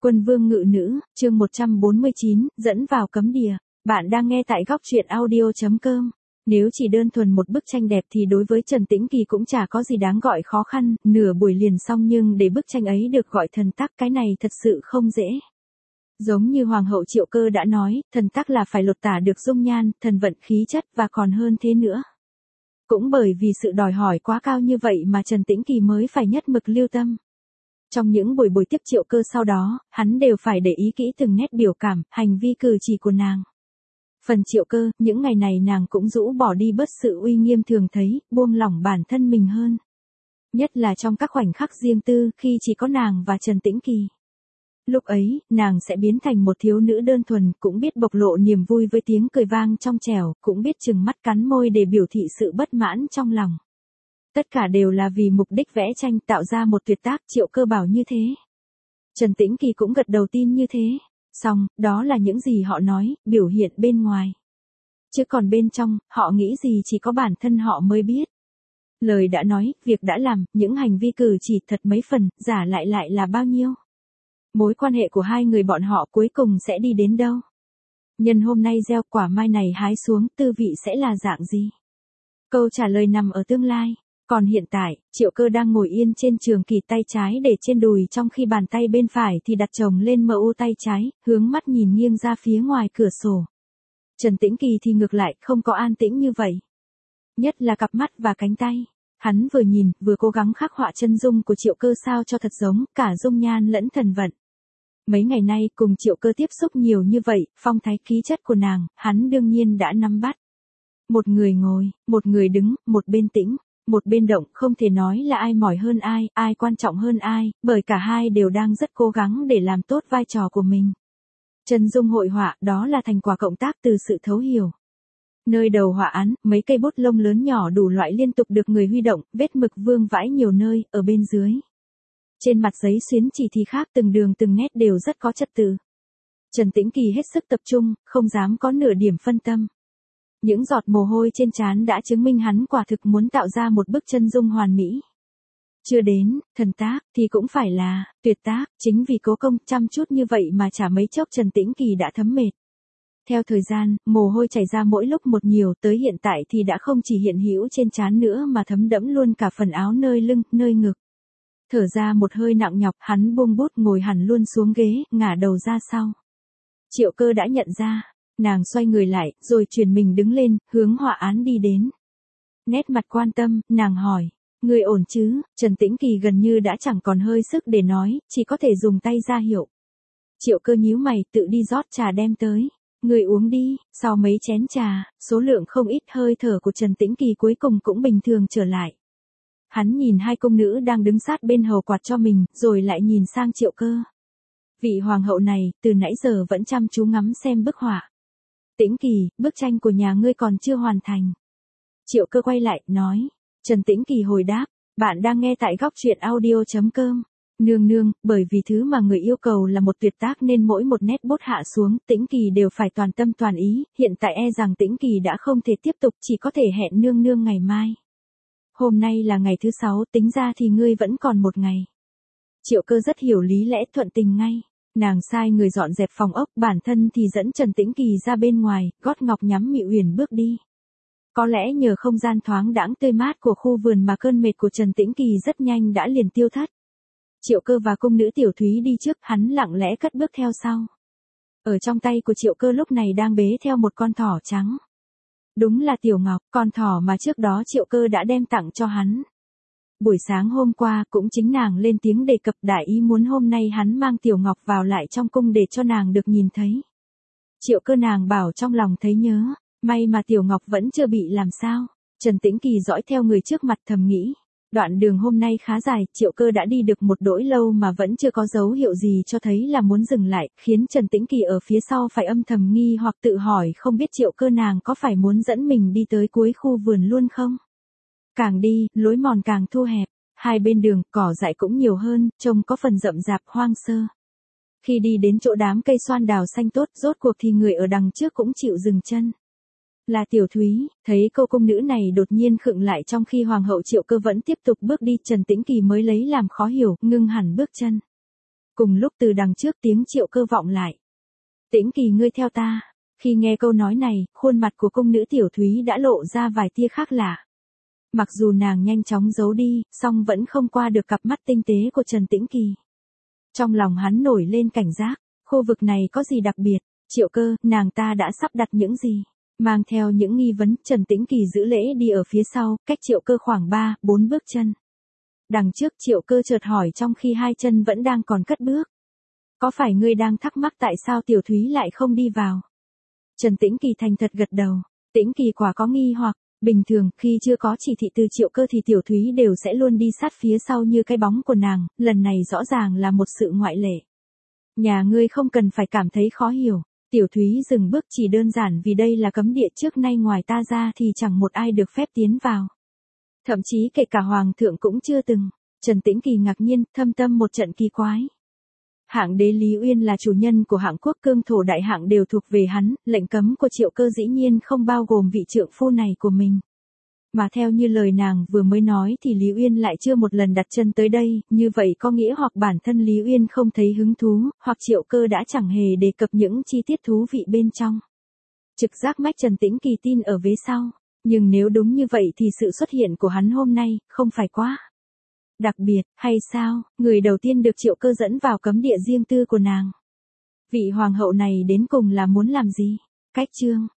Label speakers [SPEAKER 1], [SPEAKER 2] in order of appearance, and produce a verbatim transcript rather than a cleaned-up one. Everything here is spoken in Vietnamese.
[SPEAKER 1] Quân vương ngự nữ, chương một trăm bốn mươi chín, dẫn vào cấm địa. Bạn đang nghe tại góc truyện audio chấm com. Nếu chỉ đơn thuần một bức tranh đẹp thì đối với Trần Tĩnh Kỳ cũng chả có gì đáng gọi khó khăn, nửa buổi liền xong, nhưng để bức tranh ấy được gọi thần tác, cái này thật sự không dễ. Giống như Hoàng hậu Triệu Cơ đã nói, thần tác là phải lột tả được dung nhan, thần vận, khí chất và còn hơn thế nữa. Cũng bởi vì sự đòi hỏi quá cao như vậy mà Trần Tĩnh Kỳ mới phải nhất mực lưu tâm. Trong những buổi buổi tiếp Triệu Cơ sau đó, hắn đều phải để ý kỹ từng nét biểu cảm, hành vi cử chỉ của nàng. Phần Triệu Cơ, những ngày này nàng cũng rũ bỏ đi bớt sự uy nghiêm thường thấy, buông lỏng bản thân mình hơn. Nhất là trong các khoảnh khắc riêng tư, khi chỉ có nàng và Trần Tĩnh Kỳ. Lúc ấy, nàng sẽ biến thành một thiếu nữ đơn thuần, cũng biết bộc lộ niềm vui với tiếng cười vang trong trẻo, cũng biết chừng mắt cắn môi để biểu thị sự bất mãn trong lòng. Tất cả đều là vì mục đích vẽ tranh tạo ra một tuyệt tác. Triệu Cơ bảo như thế. Trần Tĩnh Kỳ cũng gật đầu tin như thế. Xong, đó là những gì họ nói, biểu hiện bên ngoài. Chứ còn bên trong, họ nghĩ gì chỉ có bản thân họ mới biết. Lời đã nói, việc đã làm, những hành vi cử chỉ thật mấy phần, giả lại lại là bao nhiêu. Mối quan hệ của hai người bọn họ cuối cùng sẽ đi đến đâu? Nhân hôm nay gieo, quả mai này hái xuống, tư vị sẽ là dạng gì? Câu trả lời nằm ở tương lai. Còn hiện tại, Triệu Cơ đang ngồi yên trên trường kỳ, tay trái để trên đùi, trong khi bàn tay bên phải thì đặt chồng lên mờ u tay trái, hướng mắt nhìn nghiêng ra phía ngoài cửa sổ. Trần Tĩnh Kỳ thì ngược lại, không có an tĩnh như vậy. Nhất là cặp mắt và cánh tay. Hắn vừa nhìn, vừa cố gắng khắc họa chân dung của Triệu Cơ sao cho thật giống, cả dung nhan lẫn thần vận. Mấy ngày nay cùng Triệu Cơ tiếp xúc nhiều như vậy, phong thái khí chất của nàng, hắn đương nhiên đã nắm bắt. Một người ngồi, một người đứng, một bên tĩnh, một bên động, không thể nói là ai mỏi hơn ai, ai quan trọng hơn ai, bởi cả hai đều đang rất cố gắng để làm tốt vai trò của mình. Chân dung hội họa, đó là thành quả cộng tác từ sự thấu hiểu. Nơi đầu họa án, mấy cây bút lông lớn nhỏ đủ loại liên tục được người huy động, vết mực vương vãi nhiều nơi, ở bên dưới. Trên mặt giấy xuyến chỉ thì khác, từng đường từng nét đều rất có trật tự. Trần Tĩnh Kỳ hết sức tập trung, không dám có nửa điểm phân tâm. Những giọt mồ hôi trên trán đã chứng minh hắn quả thực muốn tạo ra một bức chân dung hoàn mỹ. Chưa đến, thần tác, thì cũng phải là, tuyệt tác, chính vì cố công chăm chút như vậy mà chả mấy chốc Trần Tĩnh Kỳ đã thấm mệt. Theo thời gian, mồ hôi chảy ra mỗi lúc một nhiều, tới hiện tại thì đã không chỉ hiện hữu trên trán nữa mà thấm đẫm luôn cả phần áo, nơi lưng, nơi ngực. Thở ra một hơi nặng nhọc, hắn buông bút ngồi hẳn luôn xuống ghế, ngả đầu ra sau. Triệu Cơ đã nhận ra. Nàng xoay người lại, rồi chuyển mình đứng lên, hướng họa án đi đến. Nét mặt quan tâm, nàng hỏi, người ổn chứ? Trần Tĩnh Kỳ gần như đã chẳng còn hơi sức để nói, chỉ có thể dùng tay ra hiệu. Triệu Cơ nhíu mày, tự đi rót trà đem tới. Người uống đi. Sau mấy chén trà, số lượng không ít, hơi thở của Trần Tĩnh Kỳ cuối cùng cũng bình thường trở lại. Hắn nhìn hai công nữ đang đứng sát bên hầu quạt cho mình, rồi lại nhìn sang Triệu Cơ. Vị hoàng hậu này, từ nãy giờ vẫn chăm chú ngắm xem bức họa. Tĩnh Kỳ, bức tranh của nhà ngươi còn chưa hoàn thành. Triệu Cơ quay lại, nói. Trần Tĩnh Kỳ hồi đáp, bạn đang nghe tại góc truyện audio chấm com. Nương nương, bởi vì thứ mà người yêu cầu là một tuyệt tác nên mỗi một nét bút hạ xuống, Tĩnh Kỳ đều phải toàn tâm toàn ý, hiện tại e rằng Tĩnh Kỳ đã không thể tiếp tục, chỉ có thể hẹn nương nương ngày mai. Hôm nay là ngày thứ sáu, tính ra thì ngươi vẫn còn một ngày. Triệu Cơ rất hiểu lý lẽ, thuận tình ngay. Nàng sai người dọn dẹp phòng ốc, bản thân thì dẫn Trần Tĩnh Kỳ ra bên ngoài, gót ngọc nhắm Mị Uyển bước đi. Có lẽ nhờ không gian thoáng đãng tươi mát của khu vườn mà cơn mệt của Trần Tĩnh Kỳ rất nhanh đã liền tiêu thất. Triệu Cơ và cung nữ Tiểu Thúy đi trước, hắn lặng lẽ cất bước theo sau. Ở trong tay của Triệu Cơ lúc này đang bế theo một con thỏ trắng. Đúng là Tiểu Ngọc, con thỏ mà trước đó Triệu Cơ đã đem tặng cho hắn. Buổi sáng hôm qua cũng chính nàng lên tiếng đề cập, đại ý muốn hôm nay hắn mang Tiểu Ngọc vào lại trong cung để cho nàng được nhìn thấy. Triệu Cơ nàng bảo trong lòng thấy nhớ, may mà Tiểu Ngọc vẫn chưa bị làm sao. Trần Tĩnh Kỳ dõi theo người trước mặt thầm nghĩ, đoạn đường hôm nay khá dài, Triệu Cơ đã đi được một đỗi lâu mà vẫn chưa có dấu hiệu gì cho thấy là muốn dừng lại, khiến Trần Tĩnh Kỳ ở phía sau phải âm thầm nghi hoặc tự hỏi không biết Triệu Cơ nàng có phải muốn dẫn mình đi tới cuối khu vườn luôn không? Càng đi, lối mòn càng thu hẹp, hai bên đường, cỏ dại cũng nhiều hơn, trông có phần rậm rạp hoang sơ. Khi đi đến chỗ đám cây xoan đào xanh tốt, rốt cuộc thì người ở đằng trước cũng chịu dừng chân. Là Tiểu Thúy, thấy cô cung nữ này đột nhiên khựng lại trong khi Hoàng hậu Triệu Cơ vẫn tiếp tục bước đi, Trần Tĩnh Kỳ mới lấy làm khó hiểu, ngưng hẳn bước chân. Cùng lúc từ đằng trước tiếng Triệu Cơ vọng lại. Tĩnh Kỳ ngươi theo ta. Khi nghe câu nói này, khuôn mặt của cung nữ Tiểu Thúy đã lộ ra vài tia khác lạ. Mặc dù nàng nhanh chóng giấu đi, song vẫn không qua được cặp mắt tinh tế của Trần Tĩnh Kỳ. Trong lòng hắn nổi lên cảnh giác, khu vực này có gì đặc biệt, Triệu Cơ, nàng ta đã sắp đặt những gì? Mang theo những nghi vấn, Trần Tĩnh Kỳ giữ lễ đi ở phía sau, cách Triệu Cơ khoảng ba, bốn bước chân. Đằng trước Triệu Cơ chợt hỏi trong khi hai chân vẫn đang còn cất bước. Có phải ngươi đang thắc mắc tại sao Tiểu Thúy lại không đi vào? Trần Tĩnh Kỳ thành thật gật đầu, Tĩnh Kỳ quả có nghi hoặc, bình thường khi chưa có chỉ thị từ Triệu Cơ thì Tiểu Thúy đều sẽ luôn đi sát phía sau như cái bóng của nàng, lần này rõ ràng là một sự ngoại lệ. Nhà ngươi không cần phải cảm thấy khó hiểu, Tiểu Thúy dừng bước chỉ đơn giản vì đây là cấm địa, trước nay ngoài ta ra thì chẳng một ai được phép tiến vào. Thậm chí kể cả Hoàng thượng cũng chưa từng. Trần Tĩnh Kỳ ngạc nhiên, thâm tâm một trận kỳ quái. Hạng đế Lý Uyên là chủ nhân của hạng quốc, cương thổ đại hạng đều thuộc về hắn, lệnh cấm của Triệu Cơ dĩ nhiên không bao gồm vị trượng phu này của mình. Mà theo như lời nàng vừa mới nói thì Lý Uyên lại chưa một lần đặt chân tới đây, như vậy có nghĩa hoặc bản thân Lý Uyên không thấy hứng thú, hoặc Triệu Cơ đã chẳng hề đề cập những chi tiết thú vị bên trong. Trực giác mách Trần Tĩnh Kỳ tin ở vế sau, nhưng nếu đúng như vậy thì sự xuất hiện của hắn hôm nay, không phải quá đặc biệt, hay sao? Người đầu tiên được Triệu Cơ dẫn vào cấm địa riêng tư của nàng. Vị hoàng hậu này đến cùng là muốn làm gì? Cách chương